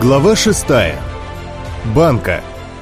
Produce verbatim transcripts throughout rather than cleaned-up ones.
Глава шестая. Банка.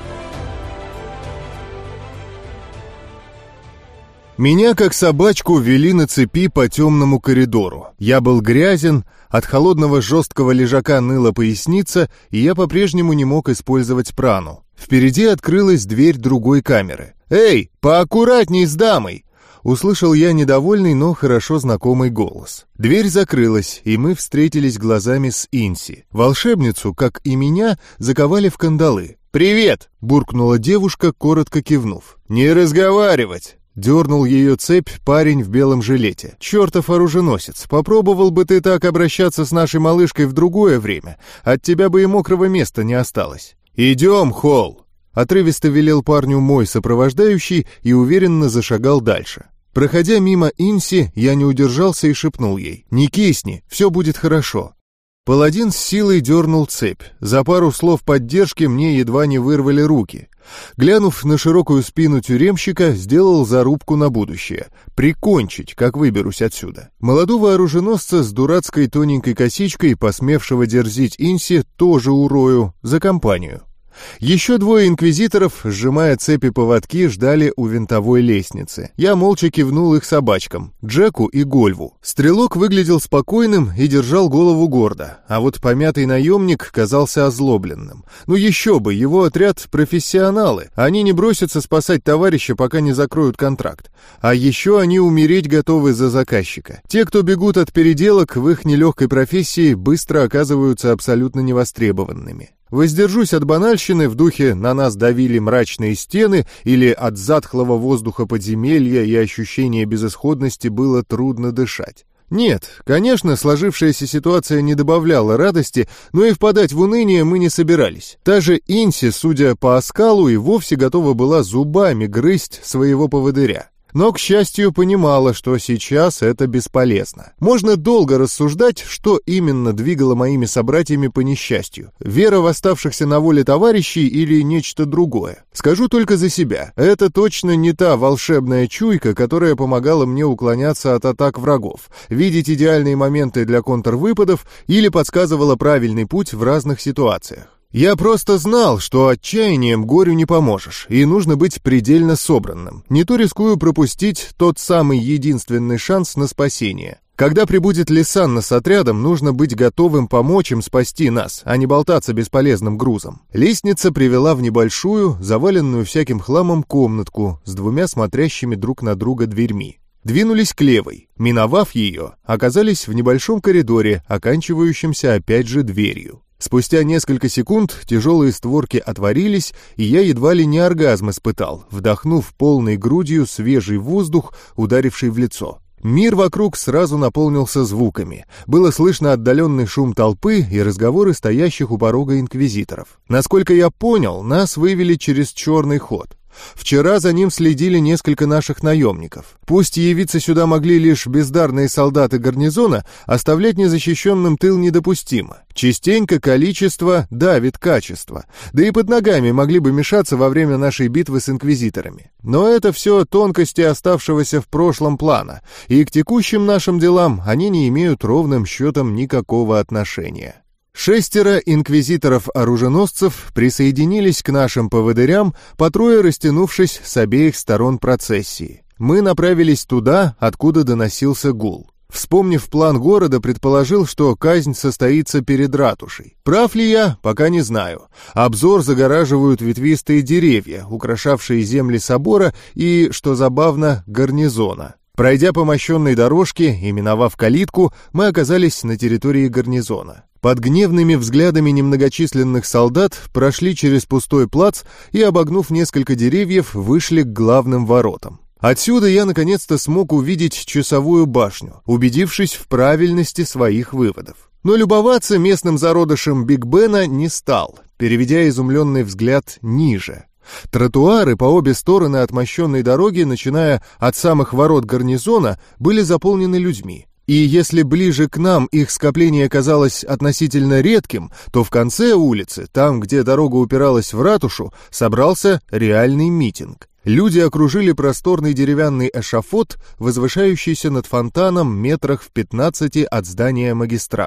Меня, как собачку, вели на цепи по темному коридору. Я был грязен, от холодного жесткого лежака ныла поясница, и я по-прежнему не мог использовать прану. Впереди открылась дверь другой камеры. «Эй, поаккуратней с дамой!» Услышал я недовольный, но хорошо знакомый голос. Дверь закрылась, и мы встретились глазами с Инси. Волшебницу, как и меня, заковали в кандалы. «Привет!» — буркнула девушка, коротко кивнув. «Не разговаривать!» — дернул ее цепь парень в белом жилете. «Чертов оруженосец! Попробовал бы ты так обращаться с нашей малышкой в другое время. От тебя бы и мокрого места не осталось. Идем, Холл!» Отрывисто велел парню мой сопровождающий и уверенно зашагал дальше. Проходя мимо Инси, я не удержался и шепнул ей: «Не кисни, все будет хорошо». Паладин с силой дернул цепь. За пару слов поддержки мне едва не вырвали руки. Глянув на широкую спину тюремщика, сделал зарубку на будущее. Прикончить, как выберусь отсюда. Молодого оруженосца с дурацкой тоненькой косичкой, посмевшего дерзить Инси, тоже урою за компанию. Еще двое инквизиторов, сжимая цепи-поводки, ждали у винтовой лестницы. Я молча кивнул их собачкам, Джеку и Гольву. Стрелок выглядел спокойным и держал голову гордо, а вот помятый наемник казался озлобленным. Ну еще бы, его отряд — профессионалы, они не бросятся спасать товарища, пока не закроют контракт. А еще они умереть готовы за заказчика. Те, кто бегут от переделок в их нелегкой профессии, быстро оказываются абсолютно невостребованными. Воздержусь от банальщины в духе «на нас давили мрачные стены» или «от затхлого воздуха подземелья и ощущения безысходности было трудно дышать». Нет, конечно, сложившаяся ситуация не добавляла радости, но и впадать в уныние мы не собирались. Та же Инси, судя по оскалу, и вовсе готова была зубами грызть своего поводыря. Но, к счастью, понимала, что сейчас это бесполезно. Можно долго рассуждать, что именно двигало моими собратьями по несчастью. Вера в оставшихся на воле товарищей или нечто другое. Скажу только за себя. Это точно не та волшебная чуйка, которая помогала мне уклоняться от атак врагов, видеть идеальные моменты для контрвыпадов или подсказывала правильный путь в разных ситуациях. Я просто знал, что отчаянием горю не поможешь, и нужно быть предельно собранным. Не то рискую пропустить тот самый единственный шанс на спасение. Когда прибудет Лисанна с отрядом, нужно быть готовым помочь им спасти нас, а не болтаться бесполезным грузом. Лестница привела в небольшую, заваленную всяким хламом комнатку с двумя смотрящими друг на друга дверьми. Двинулись к левой. Миновав ее, оказались в небольшом коридоре, оканчивающемся опять же дверью. Спустя несколько секунд тяжелые створки отворились, и я едва ли не оргазм испытал, вдохнув полной грудью свежий воздух, ударивший в лицо. Мир вокруг сразу наполнился звуками. Было слышно отдаленный шум толпы и разговоры стоящих у порога инквизиторов. Насколько я понял, нас вывели через черный ход. Вчера за ним следили несколько наших наемников. Пусть явиться сюда могли лишь бездарные солдаты гарнизона, оставлять незащищенным тыл недопустимо. Частенько количество давит качество, да и под ногами могли бы мешаться во время нашей битвы с инквизиторами. Но это все тонкости оставшегося в прошлом плана, и к текущим нашим делам они не имеют ровным счетом никакого отношения. Шестеро инквизиторов-оруженосцев присоединились к нашим поводырям, по трое растянувшись с обеих сторон процессии. Мы направились туда, откуда доносился гул. Вспомнив план города, предположил, что казнь состоится перед ратушей. Прав ли я, пока не знаю. Обзор загораживают ветвистые деревья, украшавшие земли собора и, что забавно, гарнизона. Пройдя по мощенной дорожке и миновав калитку, мы оказались на территории гарнизона. Под гневными взглядами немногочисленных солдат прошли через пустой плац и, обогнув несколько деревьев, вышли к главным воротам. Отсюда я наконец-то смог увидеть часовую башню, убедившись в правильности своих выводов. Но любоваться местным зародышем Биг Бена не стал, переведя изумленный взгляд ниже. Тротуары по обе стороны от мощенной дороги, начиная от самых ворот гарнизона, были заполнены людьми. И если ближе к нам их скопление казалось относительно редким, то в конце улицы, там, где дорога упиралась в ратушу, собрался реальный митинг. Люди окружили просторный деревянный эшафот, возвышающийся над фонтаном метрах в пятнадцати от здания магистрата.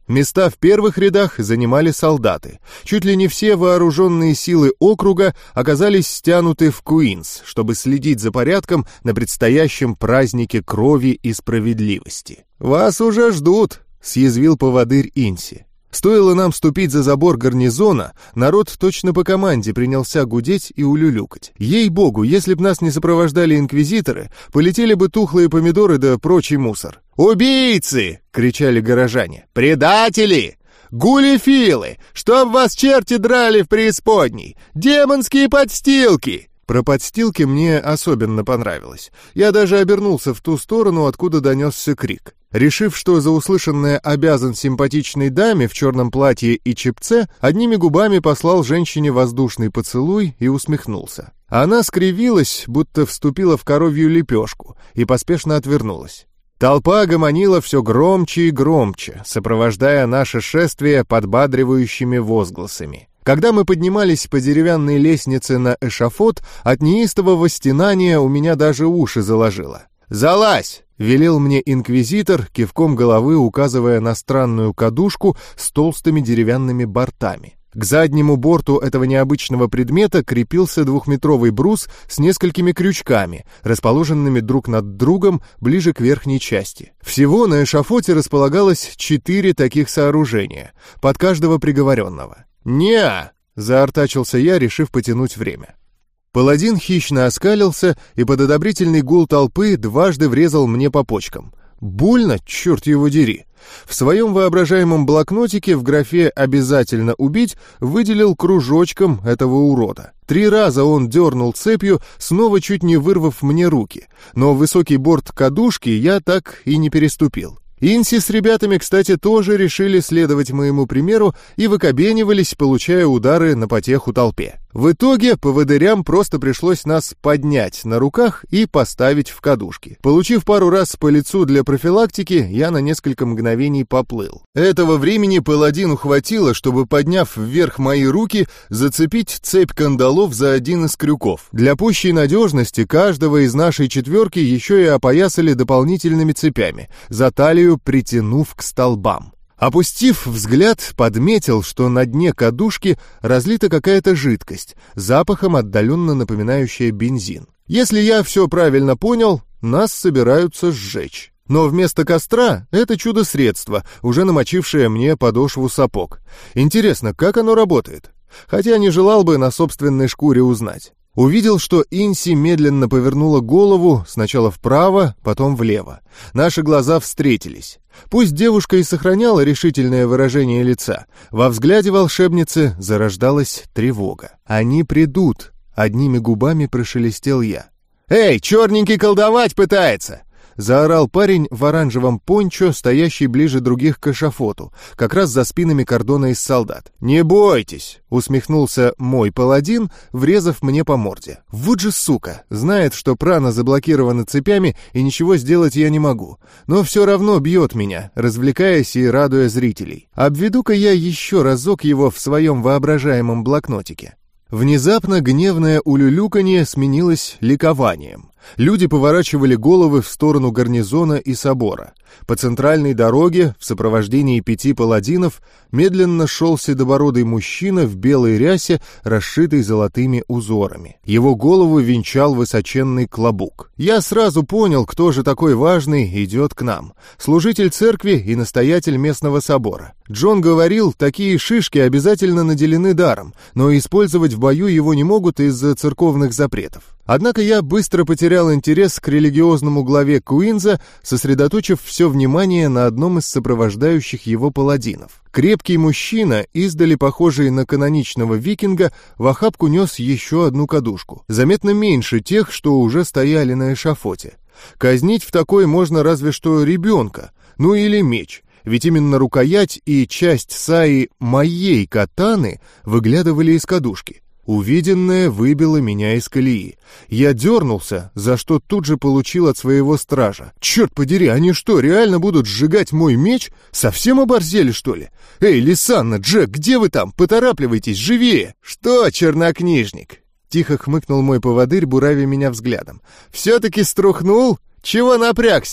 Места в первых рядах занимали солдаты. Чуть ли не все вооруженные силы округа оказались стянуты в Куинс, чтобы следить за порядком на предстоящем празднике крови и справедливости. «Вас уже ждут», — съязвил поводырь Инси. Стоило нам ступить за забор гарнизона, народ точно по команде принялся гудеть и улюлюкать. Ей-богу, если б нас не сопровождали инквизиторы, полетели бы тухлые помидоры да прочий мусор. «Убийцы!» — кричали горожане. «Предатели! Гулефилы! Чтоб вас черти драли в преисподней! Демонские подстилки!» Про подстилки мне особенно понравилось. Я даже обернулся в ту сторону, откуда донесся крик. Решив, что за услышанное обязан симпатичной даме в черном платье и чепце, одними губами послал женщине воздушный поцелуй и усмехнулся. Она скривилась, будто вступила в коровью лепешку, и поспешно отвернулась. Толпа гомонила все громче и громче, сопровождая наше шествие подбадривающими возгласами. Когда мы поднимались по деревянной лестнице на эшафот, от неистового стенания у меня даже уши заложило. «Залазь!» — велел мне инквизитор, кивком головы указывая на странную кадушку с толстыми деревянными бортами. К заднему борту этого необычного предмета крепился двухметровый брус с несколькими крючками, расположенными друг над другом ближе к верхней части. Всего на эшафоте располагалось четыре таких сооружения, под каждого приговоренного. «Не-а!» — заортачился я, решив потянуть время. Паладин хищно оскалился и под одобрительный гул толпы дважды врезал мне по почкам. Больно, черт его дери. В своем воображаемом блокнотике в графе «Обязательно убить» выделил кружочком этого урода. Три раза он дернул цепью, снова чуть не вырвав мне руки, но высокий борт кадушки я так и не переступил. Инси с ребятами, кстати, тоже решили следовать моему примеру и выкобенивались, получая удары на потеху толпе. В итоге поводырям просто пришлось нас поднять на руках и поставить в кадушки. Получив пару раз по лицу для профилактики, я на несколько мгновений поплыл. Этого времени паладину хватило, чтобы, подняв вверх мои руки, зацепить цепь кандалов за один из крюков. Для пущей надежности каждого из нашей четверки еще и опоясали дополнительными цепями, за талию притянув к столбам. Опустив взгляд, подметил, что на дне кадушки разлита какая-то жидкость, запахом отдаленно напоминающая бензин. Если я все правильно понял, нас собираются сжечь. Но вместо костра это чудо-средство, уже намочившее мне подошву сапог. Интересно, как оно работает? Хотя не желал бы на собственной шкуре узнать. Увидел, что Инси медленно повернула голову сначала вправо, потом влево. Наши глаза встретились. Пусть девушка и сохраняла решительное выражение лица, во взгляде волшебницы зарождалась тревога. «Они придут», — одними губами прошелестел я. «Эй, черненький колдовать пытается!» — заорал парень в оранжевом пончо, стоящий ближе других к эшафоту, как раз за спинами кордона из солдат. «Не бойтесь!» — усмехнулся мой паладин, врезав мне по морде. «Вот же сука! Знает, что прана заблокирована цепями, и ничего сделать я не могу. Но все равно бьет меня, развлекаясь и радуя зрителей. Обведу-ка я еще разок его в своем воображаемом блокнотике». Внезапно гневное улюлюканье сменилось ликованием. Люди поворачивали головы в сторону гарнизона и собора. По центральной дороге, в сопровождении пяти паладинов, медленно шел седобородый мужчина в белой рясе, расшитой золотыми узорами. Его голову венчал высоченный клобук. Я сразу понял, кто же такой важный идет к нам. Служитель церкви и настоятель местного собора. Джон говорил, такие шишки обязательно наделены даром, но использовать в бою его не могут из-за церковных запретов. Однако я быстро потерял интерес к религиозному главе Куинза, сосредоточив все внимание на одном из сопровождающих его паладинов. Крепкий мужчина, издали похожий на каноничного викинга, в охапку нес еще одну кадушку, заметно меньше тех, что уже стояли на эшафоте. Казнить в такой можно разве что ребенка, ну или меч, ведь именно рукоять и часть саи моей катаны выглядывали из кадушки. Увиденное выбило меня из колеи. Я дернулся, за что тут же получил от своего стража. «Черт подери, они что, реально будут сжигать мой меч? Совсем оборзели, что ли? Эй, Лисанна, Джек, где вы там? Поторапливайтесь, живее!» «Что, чернокнижник?» — тихо хмыкнул мой поводырь, буравя меня взглядом. «Все-таки струхнул? Чего напрягся-то?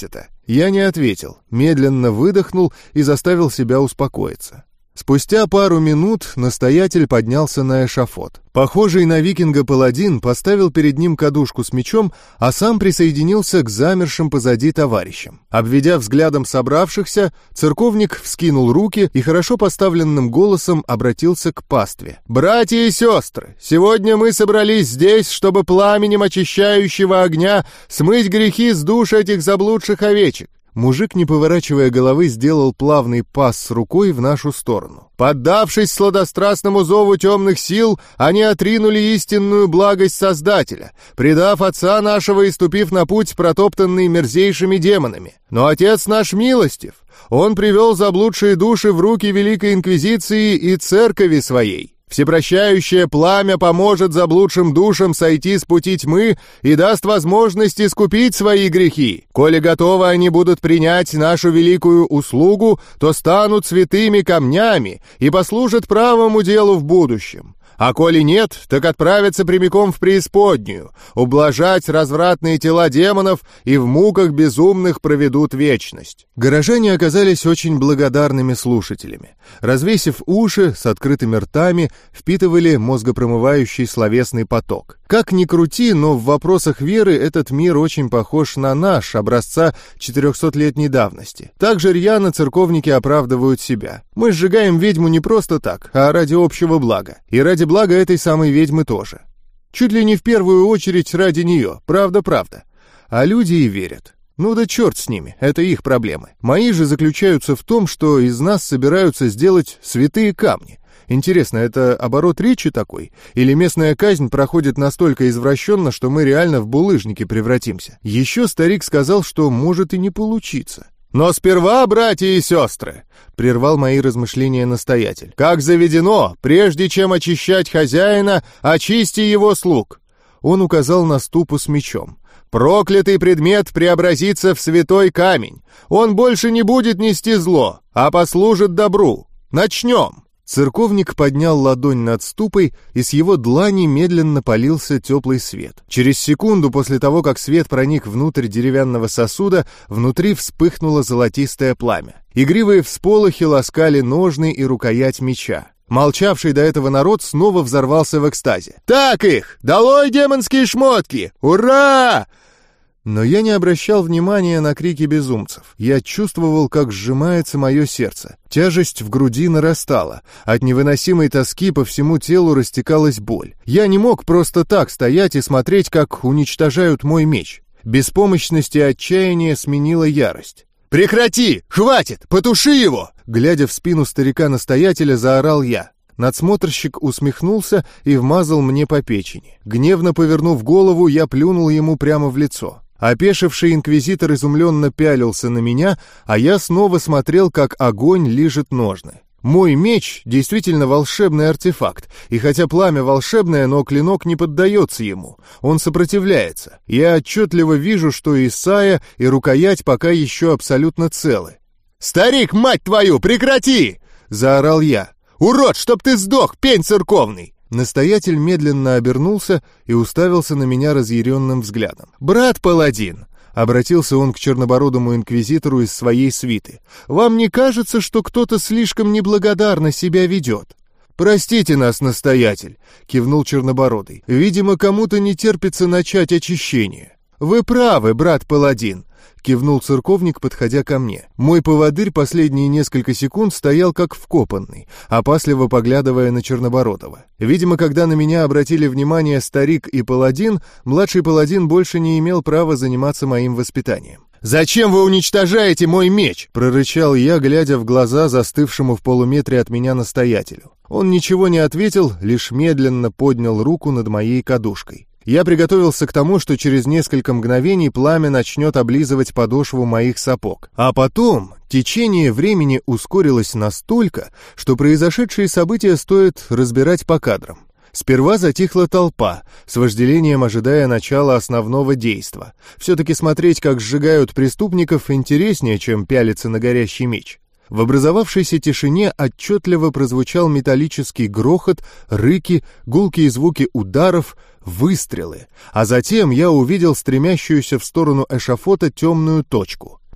Я не ответил, медленно выдохнул и заставил себя успокоиться. Спустя пару минут настоятель поднялся на эшафот. Похожий на викинга паладин поставил перед ним кадушку с мечом, а сам присоединился к замершим позади товарищам. Обведя взглядом собравшихся, церковник вскинул руки и хорошо поставленным голосом обратился к пастве. «Братья и сестры, сегодня мы собрались здесь, чтобы пламенем очищающего огня смыть грехи с душ этих заблудших овечек». Мужик, не поворачивая головы, сделал плавный пас с рукой в нашу сторону. «Поддавшись сладострастному зову темных сил, они отринули истинную благость Создателя, предав Отца нашего и ступив на путь, протоптанный мерзейшими демонами. Но Отец наш милостив, Он привел заблудшие души в руки Великой Инквизиции и Церкви Своей. Всепрощающее пламя поможет заблудшим душам сойти с пути тьмы и даст возможность искупить свои грехи. Коли готовы они будут принять нашу великую услугу, то станут святыми камнями и послужат правому делу в будущем. А коли нет, так отправятся прямиком в преисподнюю, ублажать развратные тела демонов и в муках безумных проведут вечность». Горожане оказались очень благодарными слушателями. Развесив уши, с открытыми ртами, впитывали мозгопромывающий словесный поток. Как ни крути, но в вопросах веры этот мир очень похож на наш, образца четырехсотлетней давности. Также рьяно церковники оправдывают себя. Мы сжигаем ведьму не просто так, а ради общего блага. И ради блага этой самой ведьмы тоже. Чуть ли не в первую очередь ради нее, правда-правда. А люди и верят. Ну да черт с ними, это их проблемы. Мои же заключаются в том, что из нас собираются сделать святые камни. Интересно, это оборот речи такой? Или местная казнь проходит настолько извращенно, что мы реально в булыжники превратимся? Еще старик сказал, что может и не получиться. «Но сперва, братья и сестры», — прервал мои размышления настоятель, «как заведено, прежде чем очищать хозяина, очисти его слуг». Он указал на ступу с мечом. «Проклятый предмет преобразится в святой камень. Он больше не будет нести зло, а послужит добру. Начнем!» Церковник поднял ладонь над ступой, и с его длани медленно полился теплый свет. Через секунду после того, как свет проник внутрь деревянного сосуда, внутри вспыхнуло золотистое пламя. Игривые всполохи ласкали ножны и рукоять меча. Молчавший до этого народ снова взорвался в экстазе. «Так их! Долой демонские шмотки! Ура!» Но я не обращал внимания на крики безумцев. Я чувствовал, как сжимается мое сердце. Тяжесть в груди нарастала. От невыносимой тоски по всему телу растекалась боль. Я не мог просто так стоять и смотреть, как уничтожают мой меч. Беспомощность и отчаяние сменила ярость. «Прекрати! Хватит! Потуши его!» Глядя в спину старика-настоятеля, заорал я. Надсмотрщик усмехнулся и вмазал мне по печени. Гневно повернув голову, я плюнул ему прямо в лицо. Опешивший инквизитор изумленно пялился на меня, а я снова смотрел, как огонь лижет ножны. Мой меч действительно волшебный артефакт, и хотя пламя волшебное, но клинок не поддается ему, он сопротивляется. Я отчетливо вижу, что и сая, и рукоять пока еще абсолютно целы. «Старик, мать твою, прекрати!» — заорал я. «Урод, чтоб ты сдох, пень церковный!» Настоятель медленно обернулся и уставился на меня разъяренным взглядом. «Брат Паладин!» — обратился он к чернобородому инквизитору из своей свиты. «Вам не кажется, что кто-то слишком неблагодарно себя ведет?» «Простите нас, настоятель!» — кивнул чернобородый. «Видимо, кому-то не терпится начать очищение». «Вы правы, брат Паладин!» — кивнул церковник, подходя ко мне. Мой поводырь последние несколько секунд стоял как вкопанный, опасливо поглядывая на Чернобородова. Видимо, когда на меня обратили внимание старик и паладин, младший паладин больше не имел права заниматься моим воспитанием. «Зачем вы уничтожаете мой меч?» — прорычал я, глядя в глаза застывшему в полуметре от меня настоятелю. Он ничего не ответил, лишь медленно поднял руку над моей кадушкой. Я приготовился к тому, что через несколько мгновений пламя начнет облизывать подошву моих сапог. А потом течение времени ускорилось настолько, что произошедшие события стоит разбирать по кадрам. Сперва затихла толпа, с вожделением ожидая начала основного действа. Все-таки смотреть, как сжигают преступников, интереснее, чем пялиться на горящий меч. В образовавшейся тишине отчетливо прозвучал металлический грохот, рыки, гулкие звуки ударов, выстрелы, а затем я увидел стремящуюся в сторону эшафота темную точку.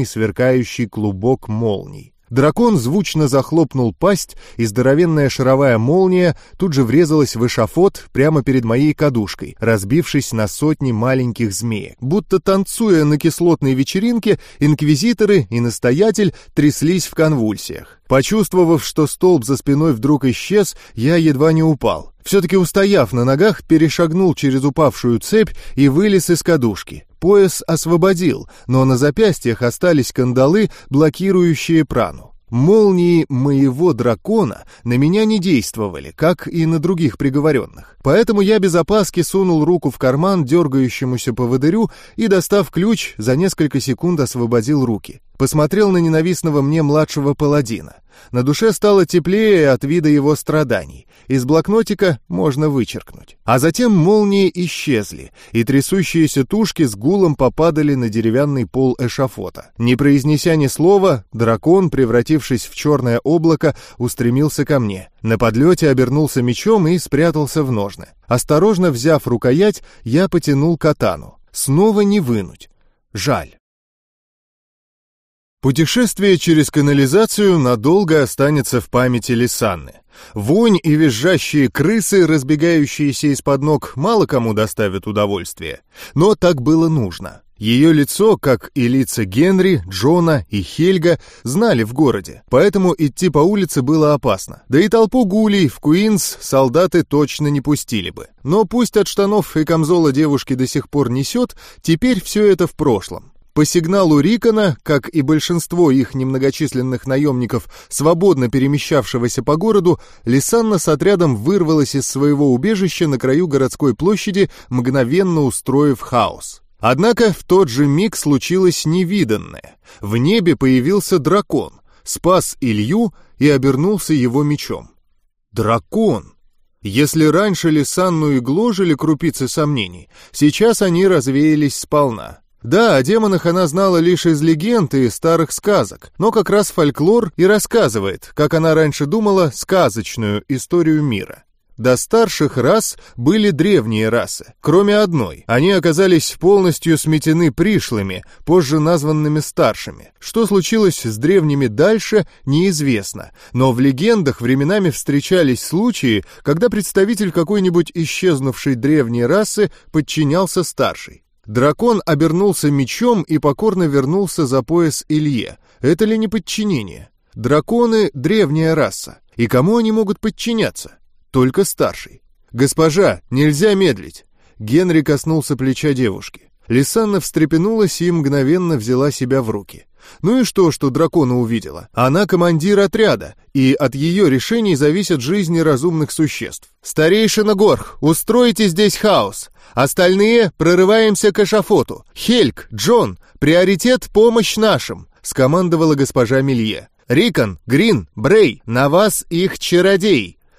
длинный сверкающий клубок молний. Дракон звучно захлопнул пасть, и здоровенная шаровая молния тут же врезалась в эшафот прямо перед моей кадушкой, разбившись на сотни маленьких змеек. Будто танцуя на кислотной вечеринке, инквизиторы и настоятель тряслись в конвульсиях. Почувствовав, что столб за спиной вдруг исчез, я едва не упал. Все-таки устояв на ногах, перешагнул через упавшую цепь и вылез из кадушки. Пояс освободил, но на запястьях остались кандалы, блокирующие прану. Молнии моего дракона на меня не действовали, как и на других приговоренных. Поэтому я без опаски сунул руку в карман дергающемуся поводырю и, достав ключ, за несколько секунд освободил руки. Посмотрел на ненавистного мне младшего паладина. На душе стало теплее от вида его страданий. Из блокнотика можно вычеркнуть. А затем молнии исчезли, и трясущиеся тушки с гулом попадали на деревянный пол эшафота. Не произнеся ни слова, дракон, превратившись в черное облако, устремился ко мне. На подлете обернулся мечом и спрятался в ножны. Осторожно взяв рукоять, я потянул катану. Снова не вынуть. Жаль. Путешествие через канализацию надолго останется в памяти Лисанны. Вонь и визжащие крысы, разбегающиеся из-под ног, мало кому доставят удовольствие. Но так было нужно. Ее лицо, как и лица Генри, Джона и Хельга, знали в городе, поэтому идти по улице было опасно. Да и толпу гулей в Куинс солдаты точно не пустили бы. Но пусть от штанов и камзола девушки до сих пор несет, теперь все это в прошлом. По сигналу Рикона, как и большинство их немногочисленных наемников, свободно перемещавшегося по городу, Лисанна с отрядом вырвалась из своего убежища на краю городской площади, мгновенно устроив хаос. Однако в тот же миг случилось невиданное. В небе появился дракон, спас Илью и обернулся его мечом. Дракон! Если раньше Лисанну и гложили крупицы сомнений, сейчас они развеялись сполна. Да, о демонах она знала лишь из легенд и старых сказок, но как раз фольклор и рассказывает, как она раньше думала, сказочную историю мира. До старших рас были древние расы, кроме одной. Они оказались полностью сметены пришлыми, позже названными старшими. Что случилось с древними дальше, неизвестно, но в легендах временами встречались случаи, когда представитель какой-нибудь исчезнувшей древней расы подчинялся старшей. Дракон обернулся мечом и покорно вернулся за пояс Илье. Это ли не подчинение? Драконы — древняя раса. И кому они могут подчиняться? Только старший. «Госпожа, нельзя медлить!» Генри коснулся плеча девушки. Лисанна встрепенулась и мгновенно взяла себя в руки. Ну и что, что дракона увидела? Она командир отряда, и от ее решений зависят жизни разумных существ. «Старейшина Горх, устройте здесь хаос! Остальные прорываемся к эшафоту! Хельг, Джон, приоритет — помощь нашим!» — скомандовала госпожа Мелье. «Рикон, Грин, Брей, на вас их чародей!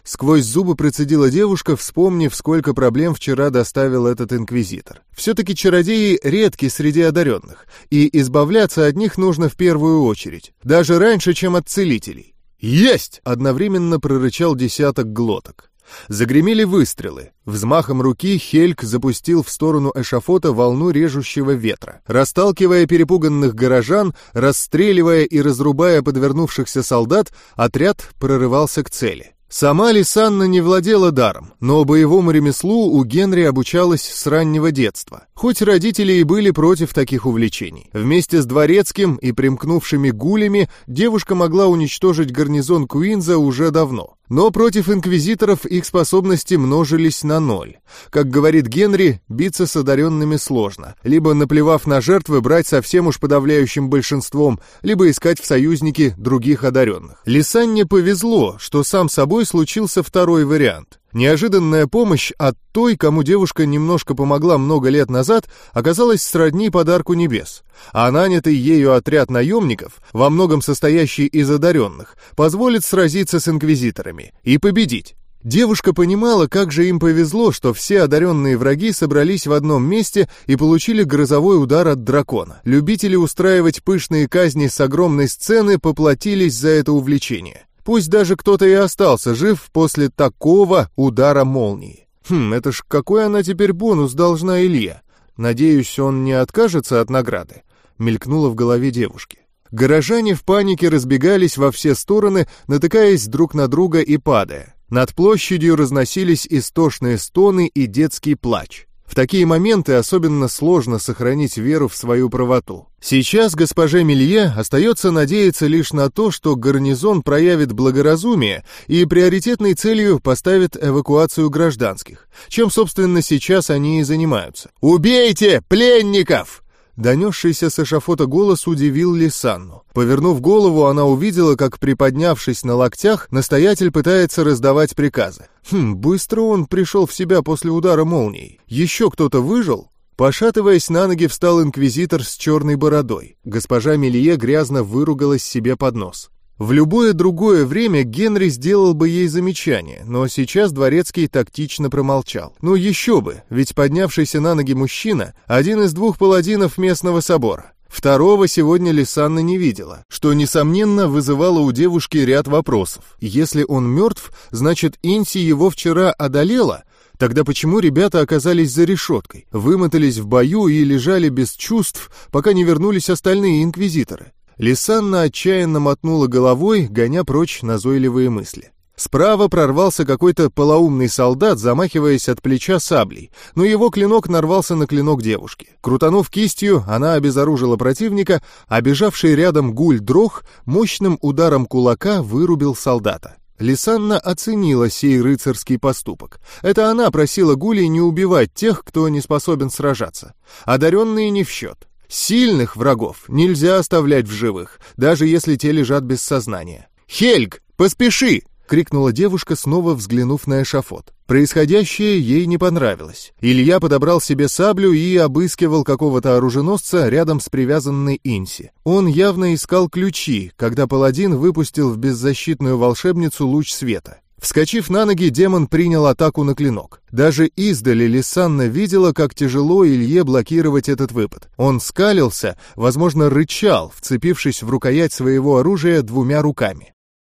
— сквозь зубы процедила девушка, вспомнив, сколько проблем вчера доставил этот инквизитор. Все-таки чародеи редки среди одаренных, и избавляться от них нужно в первую очередь, даже раньше, чем от целителей. «Есть!» — одновременно прорычал десяток глоток. Загремели выстрелы. Взмахом руки Хельг запустил в сторону эшафота волну режущего ветра. Расталкивая перепуганных горожан, расстреливая и разрубая подвернувшихся солдат, отряд прорывался к цели. Сама Лисанна не владела даром, но боевому ремеслу у Генри обучалась с раннего детства. Хоть родители и были против таких увлечений. Вместе с дворецким и примкнувшими гулями девушка могла уничтожить гарнизон Куинза уже давно. Но против инквизиторов их способности множились на ноль. Как говорит Генри, биться с одаренными сложно. Либо, наплевав на жертвы, брать совсем уж подавляющим большинством, либо искать в союзники других одаренных. Лисанне повезло, что сам собой случился второй вариант. Неожиданная помощь от той, кому девушка немножко помогла много лет назад, оказалась сродни подарку небес, а нанятый ею отряд наемников, во многом состоящий из одаренных, позволит сразиться с инквизиторами и победить. Девушка понимала, как же им повезло, что все одаренные враги собрались в одном месте и получили грозовой удар от дракона. Любители устраивать пышные казни с огромной сцены поплатились за это увлечение. Пусть даже кто-то и остался жив после такого удара молнии. Хм, это ж какой она теперь бонус должна Илье? Надеюсь, он не откажется от награды, мелькнуло в голове девушки. Горожане в панике разбегались во все стороны, натыкаясь друг на друга и падая. Над площадью разносились истошные стоны и детский плач. В такие моменты особенно сложно сохранить веру в свою правоту. Сейчас госпоже Мелье остается надеяться лишь на то, что гарнизон проявит благоразумие и приоритетной целью поставит эвакуацию гражданских, чем, собственно, сейчас они и занимаются. «Убейте пленников!» Донесшийся с эшафота голос удивил Лисанну. Повернув голову, она увидела, как, приподнявшись на локтях, настоятель пытается раздавать приказы. Хм, быстро он пришел в себя после удара молнией. Еще кто-то выжил? Пошатываясь на ноги, встал инквизитор с черной бородой. Госпожа Мелье грязно выругалась себе под нос. В любое другое время Генри сделал бы ей замечание, но сейчас дворецкий тактично промолчал. Ну еще бы, ведь поднявшийся на ноги мужчина — один из двух паладинов местного собора. Второго сегодня Лисанна не видела, что, несомненно, вызывало у девушки ряд вопросов. Если он мертв, значит, Инси его вчера одолела? Тогда почему ребята оказались за решеткой, вымотались в бою и лежали без чувств, пока не вернулись остальные инквизиторы? Лисанна отчаянно мотнула головой, гоня прочь назойливые мысли. Справа прорвался какой-то полоумный солдат, замахиваясь от плеча саблей, но его клинок нарвался на клинок девушки. Крутанув кистью, она обезоружила противника, а бежавший рядом гуль-дрох мощным ударом кулака вырубил солдата. Лисанна оценила сей рыцарский поступок. Это она просила гулей не убивать тех, кто не способен сражаться. Одаренные не в счет. Сильных врагов нельзя оставлять в живых, даже если те лежат без сознания. «Хельг, поспеши!» — крикнула девушка, снова взглянув на эшафот. Происходящее ей не понравилось. Илья подобрал себе саблю и обыскивал какого-то оруженосца рядом с привязанной Инси. Он явно искал ключи, когда паладин выпустил в беззащитную волшебницу луч света. Вскочив на ноги, демон принял атаку на клинок. Даже издали Лисанна видела, как тяжело Илье блокировать этот выпад. Он скалился, возможно, рычал, вцепившись в рукоять своего оружия двумя руками.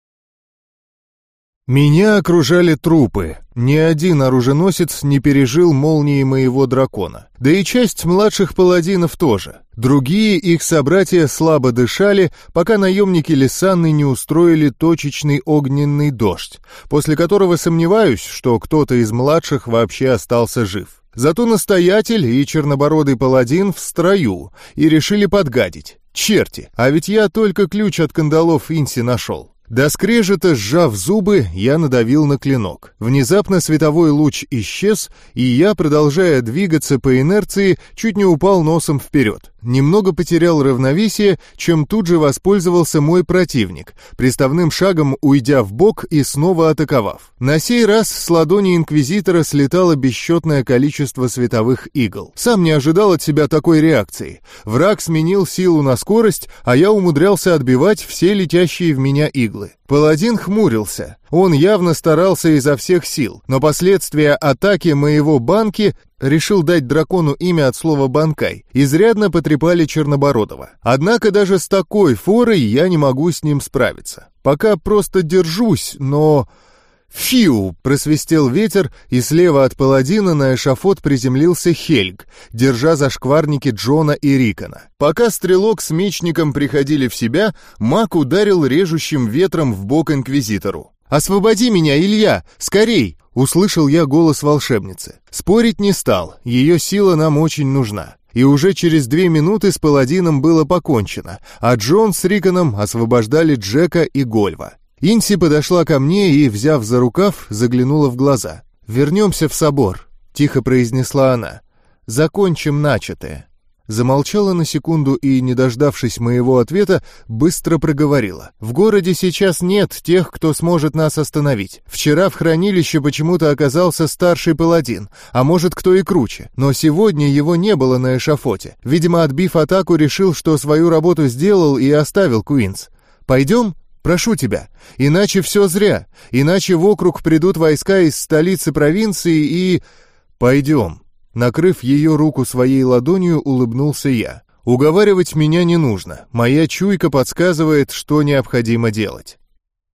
Меня окружали трупы. Ни один оруженосец не пережил молнии моего дракона. Да и часть младших паладинов тоже. Другие их собратья слабо дышали, пока наемники Лисанны не устроили точечный огненный дождь, после которого сомневаюсь, что кто-то из младших вообще остался жив. Зато настоятель и чернобородый паладин в строю и решили подгадить. Черти, а ведь я только ключ от кандалов Инси нашел. До скрежета, сжав зубы, я надавил на клинок. Внезапно световой луч исчез, и я, продолжая двигаться по инерции, чуть не упал носом вперед. Немного потерял равновесие, чем тут же воспользовался мой противник, приставным шагом уйдя в бок и снова атаковав. На сей раз с ладони инквизитора слетало бесчетное количество световых игл. Сам не ожидал от себя такой реакции. Враг сменил силу на скорость, а я умудрялся отбивать все летящие в меня иглы. Паладин хмурился. Он явно старался изо всех сил, но последствия атаки моего банки, решил дать дракону имя от слова «банкай», изрядно потрепали Чернобородова. Однако даже с такой форой я не могу с ним справиться. Пока просто держусь, но... «Фью!» — просвистел ветер, и слева от паладина на эшафот приземлился Хельг, держа за шкварники Джона и Рикона. Пока стрелок с мечником приходили в себя, маг ударил режущим ветром в бок инквизитору. «Освободи меня, Илья! Скорей!» — услышал я голос волшебницы. Спорить не стал, ее сила нам очень нужна. И уже через две минуты с паладином было покончено, а Джон с Риконом освобождали Джека и Гольва. Инси подошла ко мне и, взяв за рукав, заглянула в глаза. «Вернемся в собор», — тихо произнесла она. «Закончим начатое». Замолчала на секунду и, не дождавшись моего ответа, быстро проговорила. «В городе сейчас нет тех, кто сможет нас остановить. Вчера в хранилище почему-то оказался старший паладин, а может, кто и круче. Но сегодня его не было на эшафоте. Видимо, отбив атаку, решил, что свою работу сделал и оставил Куинс. Пойдем?» Прошу тебя, иначе все зря, иначе в округ придут войска из столицы провинции и... Пойдем. Накрыв ее руку своей ладонью, улыбнулся я. Уговаривать меня не нужно, моя чуйка подсказывает, что необходимо делать.